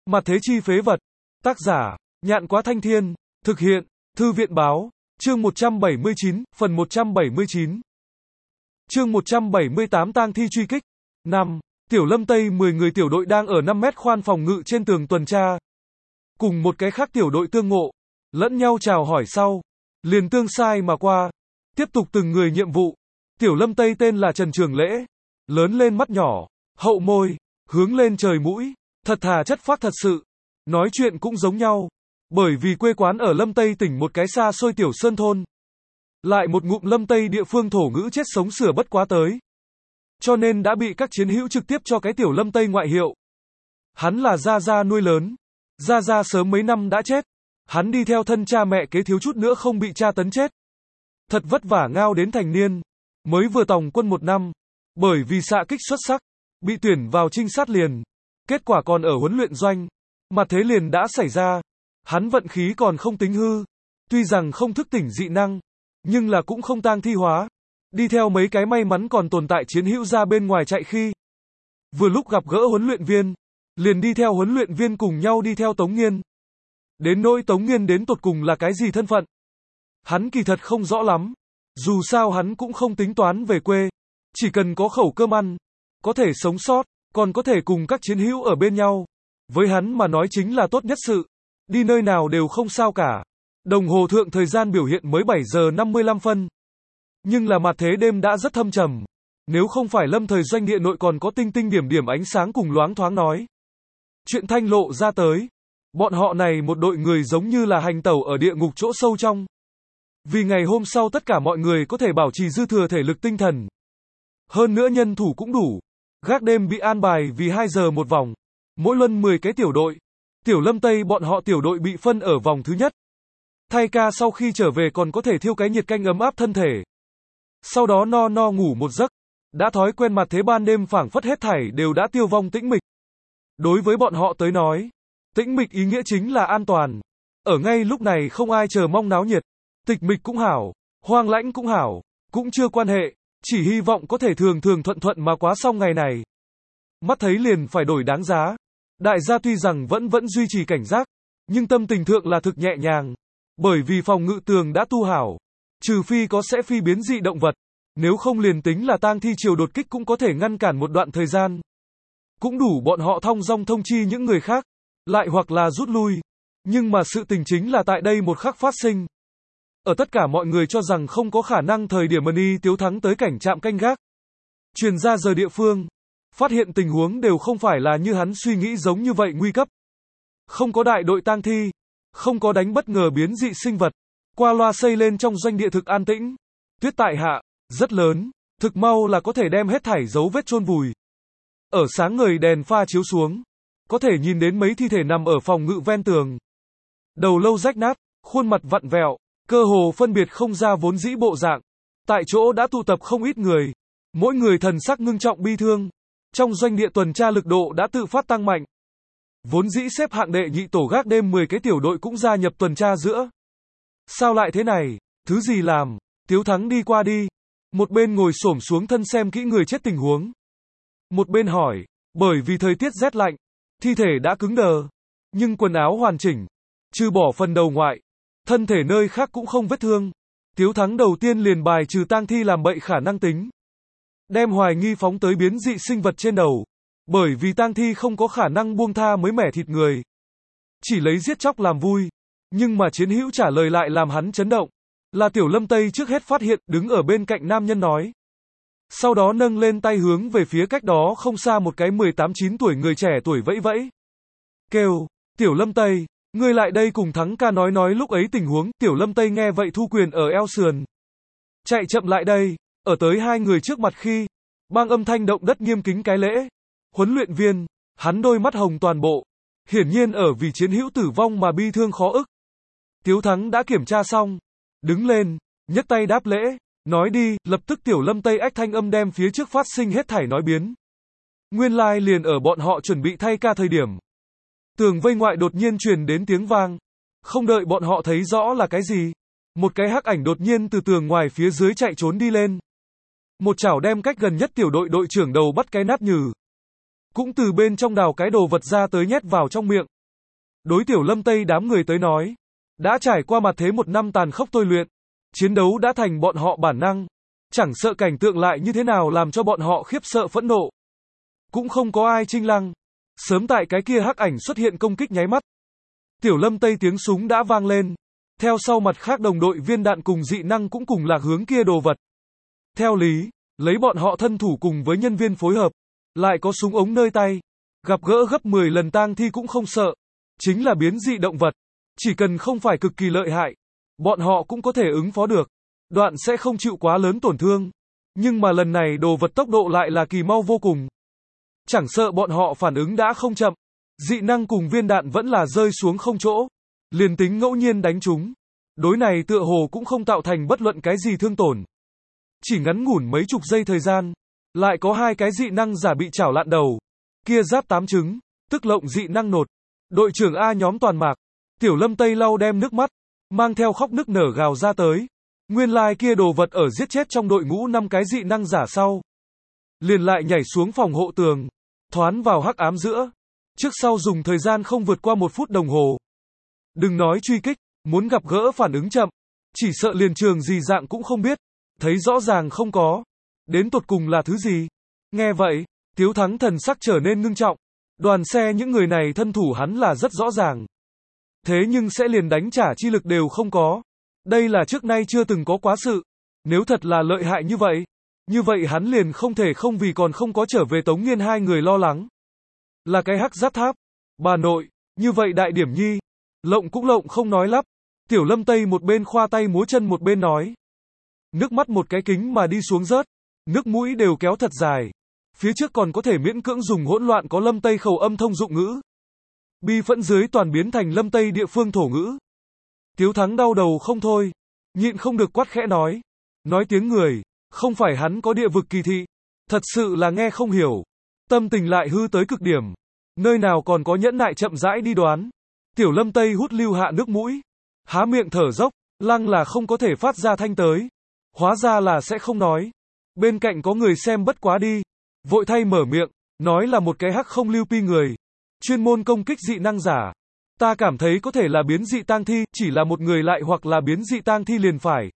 Mặt thế chi phế vật. Tác giả, Nhạn Quá Thanh Thiên. Thực hiện, Thư viện Báo. Chương 179, phần 179. Chương 178 tang thi truy kích. 5. Tiểu Lâm Tây 10 người tiểu đội đang ở 5 mét khoan phòng ngự trên tường tuần tra. Cùng một cái khác tiểu đội tương ngộ. Lẫn nhau chào hỏi sau. Liền tương sai mà qua. Tiếp tục từng người nhiệm vụ. Tiểu Lâm Tây tên là Trần Trường Lễ. Lớn lên mắt nhỏ, hậu môi, hướng lên trời mũi. Thật thà chất phác thật sự. Nói chuyện cũng giống nhau. Bởi vì quê quán ở Lâm Tây tỉnh một cái xa xôi tiểu sơn thôn. Lại một ngụm Lâm Tây địa phương thổ ngữ chết sống sửa bất quá tới. Cho nên đã bị các chiến hữu trực tiếp cho cái tiểu Lâm Tây ngoại hiệu. Hắn là Gia Gia nuôi lớn. Gia Gia sớm mấy năm đã chết. Hắn đi theo thân cha mẹ kế thiếu chút nữa không bị cha tấn chết. Thật vất vả ngao đến thành niên. Mới vừa tòng quân 1 năm. Bởi vì xạ kích xuất sắc. Bị tuyển vào trinh sát liền. Kết quả còn ở huấn luyện doanh. Mặt thế liền đã xảy ra. Hắn vận khí còn không tính hư. Tuy rằng không thức tỉnh dị năng. Nhưng là cũng không tang thi hóa. Đi theo mấy cái may mắn còn tồn tại chiến hữu ra bên ngoài chạy khi. Vừa lúc gặp gỡ huấn luyện viên. Liền đi theo huấn luyện viên cùng nhau đi theo Tống Nghiên. Đến nỗi Tống Nghiên đến tột cùng là cái gì thân phận. Hắn kỳ thật không rõ lắm. Dù sao hắn cũng không tính toán về quê. Chỉ cần có khẩu cơm ăn. Có thể sống sót. Còn có thể cùng các chiến hữu ở bên nhau. Với hắn mà nói chính là tốt nhất sự. Đi nơi nào đều không sao cả. Đồng hồ thượng thời gian biểu hiện mới 7 giờ 55 phân. Nhưng là mặt thế đêm đã rất thâm trầm. Nếu không phải lâm thời doanh địa nội còn có tinh tinh điểm điểm ánh sáng cùng loáng thoáng nói. Chuyện thanh lộ ra tới. Bọn họ này một đội người giống như là hành tẩu ở địa ngục chỗ sâu trong. Vì ngày hôm sau tất cả mọi người có thể bảo trì dư thừa thể lực tinh thần. Hơn nữa nhân thủ cũng đủ. Gác đêm bị an bài vì 2 giờ một vòng. Mỗi luân 10 cái tiểu đội. Tiểu Lâm Tây bọn họ tiểu đội bị phân ở vòng thứ nhất. Thay ca sau khi trở về còn có thể thiêu cái nhiệt canh ấm áp thân thể. Sau đó no ngủ một giấc. Đã thói quen mặt thế ban đêm phảng phất hết thảy đều đã tiêu vong tĩnh mịch. Đối với bọn họ tới nói, tĩnh mịch ý nghĩa chính là an toàn. Ở ngay lúc này không ai chờ mong náo nhiệt. Tịch mịch cũng hảo, hoang lãnh cũng hảo, cũng chưa quan hệ. Chỉ hy vọng có thể thường thuận mà quá xong ngày này. Mắt thấy liền phải đổi đáng giá. Đại gia tuy rằng vẫn duy trì cảnh giác, nhưng tâm tình thượng là thực nhẹ nhàng. Bởi vì phòng ngự tường đã tu hảo. Trừ phi có sẽ phi biến dị động vật. Nếu không liền tính là tang thi triều đột kích cũng có thể ngăn cản một đoạn thời gian. Cũng đủ bọn họ thong dong thông chi những người khác. Lại hoặc là rút lui. Nhưng mà sự tình chính là tại đây một khắc phát sinh. Ở tất cả mọi người cho rằng không có khả năng thời điểm Mani Tiếu Thắng tới cảnh trạm canh gác. Truyền ra giờ địa phương. Phát hiện tình huống đều không phải là như hắn suy nghĩ giống như vậy nguy cấp. Không có đại đội tang thi. Không có đánh bất ngờ biến dị sinh vật. Qua loa xây lên trong doanh địa thực an tĩnh. Tuyết tại hạ, rất lớn. Thực mau là có thể đem hết thảy dấu vết chôn vùi. Ở sáng ngời đèn pha chiếu xuống. Có thể nhìn đến mấy thi thể nằm ở phòng ngự ven tường. Đầu lâu rách nát, khuôn mặt vặn vẹo. Cơ hồ phân biệt không ra vốn dĩ bộ dạng. Tại chỗ đã tụ tập không ít người. Mỗi người thần sắc ngưng trọng bi thương. Trong doanh địa tuần tra lực độ đã tự phát tăng mạnh. Vốn dĩ xếp hạng đệ nhị tổ gác đêm 10 cái tiểu đội cũng gia nhập tuần tra giữa. Sao lại thế này? Thứ gì làm? Tiếu Thắng đi qua đi. Một bên ngồi xổm xuống thân xem kỹ người chết tình huống. Một bên hỏi. Bởi vì thời tiết rét lạnh. Thi thể đã cứng đờ. Nhưng quần áo hoàn chỉnh. Trừ bỏ phần đầu ngoại. Thân thể nơi khác cũng không vết thương. Tiếu Thắng đầu tiên liền bài trừ tang thi làm bậy khả năng tính. Đem hoài nghi phóng tới biến dị sinh vật trên đầu. Bởi vì tang thi không có khả năng buông tha mới mẻ thịt người. Chỉ lấy giết chóc làm vui. Nhưng mà chiến hữu trả lời lại làm hắn chấn động. Là Tiểu Lâm Tây trước hết phát hiện, đứng ở bên cạnh nam nhân nói. Sau đó nâng lên tay hướng về phía cách đó không xa một cái 18-19 tuổi người trẻ tuổi vẫy vẫy. Kêu, Tiểu Lâm Tây, ngươi lại đây cùng Thắng ca nói lúc ấy tình huống. Tiểu Lâm Tây nghe vậy thu quyền ở eo sườn. Chạy chậm lại đây, ở tới hai người trước mặt khi. Bang âm thanh động đất nghiêm kính cái lễ. Huấn luyện viên, hắn đôi mắt hồng toàn bộ. Hiển nhiên ở vì chiến hữu tử vong mà bi thương khó ức. Tiếu Thắng đã kiểm tra xong. Đứng lên, nhấc tay đáp lễ. Nói đi, lập tức Tiểu Lâm Tây ách thanh âm đem phía trước phát sinh hết thảy nói biến. Nguyên lai liền ở bọn họ chuẩn bị thay ca thời điểm. Tường vây ngoại đột nhiên truyền đến tiếng vang. Không đợi bọn họ thấy rõ là cái gì. Một cái hắc ảnh đột nhiên từ tường ngoài phía dưới chạy trốn đi lên. Một chảo đem cách gần nhất tiểu đội đội trưởng đầu bắt cái nát nhừ. cũng từ bên trong đào cái đồ vật ra tới nhét vào trong miệng. Đối Tiểu Lâm Tây đám người tới nói, đã trải qua mặt thế 1 năm tàn khốc tôi luyện, chiến đấu đã thành bọn họ bản năng, chẳng sợ cảnh tượng lại như thế nào làm cho bọn họ khiếp sợ phẫn nộ. Cũng không có ai chinh lăng. Sớm tại cái kia hắc ảnh xuất hiện công kích nháy mắt, Tiểu Lâm Tây tiếng súng đã vang lên. Theo sau mặt khác đồng đội viên đạn cùng dị năng cũng cùng lạc hướng kia đồ vật. Theo lý, lấy bọn họ thân thủ cùng với nhân viên phối hợp, lại có súng ống nơi tay, gặp gỡ gấp 10 lần tang thi cũng không sợ. Chính là biến dị động vật, chỉ cần không phải cực kỳ lợi hại, bọn họ cũng có thể ứng phó được. Đoạn sẽ không chịu quá lớn tổn thương. Nhưng mà lần này đồ vật tốc độ lại là kỳ mau vô cùng. Chẳng sợ bọn họ phản ứng đã không chậm, dị năng cùng viên đạn vẫn là rơi xuống không chỗ. Liền tính ngẫu nhiên đánh chúng, đối này tựa hồ cũng không tạo thành bất luận cái gì thương tổn. Chỉ ngắn ngủn mấy chục giây thời gian, lại có 2 cái dị năng giả bị chảo lạn đầu. Kia giáp 8 trứng, tức lộng dị năng nột. Đội trưởng A nhóm toàn mạc, Tiểu Lâm Tây lau đem nước mắt, mang theo khóc nức nở gào ra tới. Nguyên lai kia đồ vật ở giết chết trong đội ngũ 5 cái dị năng giả sau, liền lại nhảy xuống phòng hộ tường, thoán vào hắc ám giữa. Trước sau dùng thời gian không vượt qua 1 phút đồng hồ. Đừng nói truy kích, muốn gặp gỡ phản ứng chậm, chỉ sợ liền trường gì dạng cũng không biết, thấy rõ ràng không có. Đến tột cùng là thứ gì? Nghe vậy, Tiếu Thắng thần sắc trở nên ngưng trọng. Đoàn xe những người này thân thủ hắn là rất rõ ràng. Thế nhưng sẽ liền đánh trả chi lực đều không có. Đây là trước nay chưa từng có quá sự. Nếu thật là lợi hại như vậy hắn liền không thể không vì còn không có trở về Tống Nghiên 2 người lo lắng. Là cái hắc giáp tháp. Bà nội, như vậy đại điểm nhi. Lộng cũng lộng không nói lắp. Tiểu Lâm Tây một bên khoa tay múa chân một bên nói. Nước mắt một cái kính mà đi xuống rớt. Nước mũi đều kéo thật dài. Phía trước còn có thể miễn cưỡng dùng hỗn loạn có Lâm Tây khẩu âm thông dụng ngữ. Bi phẫn dưới toàn biến thành Lâm Tây địa phương thổ ngữ. Tiếu Thắng đau đầu không thôi. Nhịn không được quát khẽ nói. Nói tiếng người, không phải hắn có địa vực kỳ thị. Thật sự là nghe không hiểu. Tâm tình lại hư tới cực điểm. Nơi nào còn có nhẫn nại chậm rãi đi đoán. Tiểu Lâm Tây hút lưu hạ nước mũi. Há miệng thở dốc, lăng là không có thể phát ra thanh tới. Hóa ra là sẽ không nói. Bên cạnh có người xem bất quá đi. Vội thay mở miệng, nói là một cái hắc không lưu pi người. Chuyên môn công kích dị năng giả. Ta cảm thấy có thể là biến dị tang thi, chỉ là một người lại hoặc là biến dị tang thi liền phải.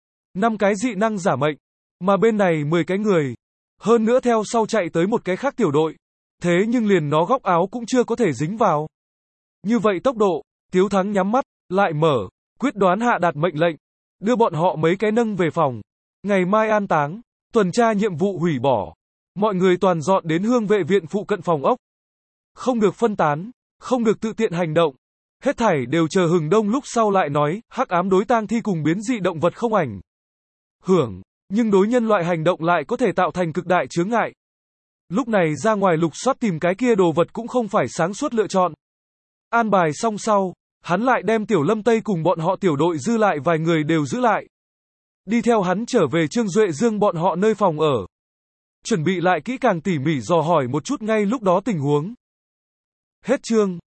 5 cái dị năng giả mệnh. Mà bên này 10 cái người. Hơn nữa theo sau chạy tới một cái khác tiểu đội. Thế nhưng liền nó góc áo cũng chưa có thể dính vào. Như vậy tốc độ, Tiếu Thắng nhắm mắt, lại mở, quyết đoán hạ đạt mệnh lệnh. Đưa bọn họ mấy cái nâng về phòng. Ngày mai an táng, tuần tra nhiệm vụ hủy bỏ. Mọi người toàn dọn đến hương vệ viện phụ cận phòng ốc. Không được phân tán, không được tự tiện hành động. Hết thảy đều chờ hừng đông lúc sau lại nói, hắc ám đối tang thi cùng biến dị động vật không ảnh hưởng, nhưng đối nhân loại hành động lại có thể tạo thành cực đại chướng ngại. Lúc này ra ngoài lục soát tìm cái kia đồ vật cũng không phải sáng suốt lựa chọn. An bài xong sau, hắn lại đem Tiểu Lâm Tây cùng bọn họ tiểu đội dư lại vài người đều giữ lại. Đi theo hắn trở về Trương Duệ Dương bọn họ nơi phòng ở. Chuẩn bị lại kỹ càng tỉ mỉ dò hỏi một chút ngay lúc đó tình huống. Hết chương.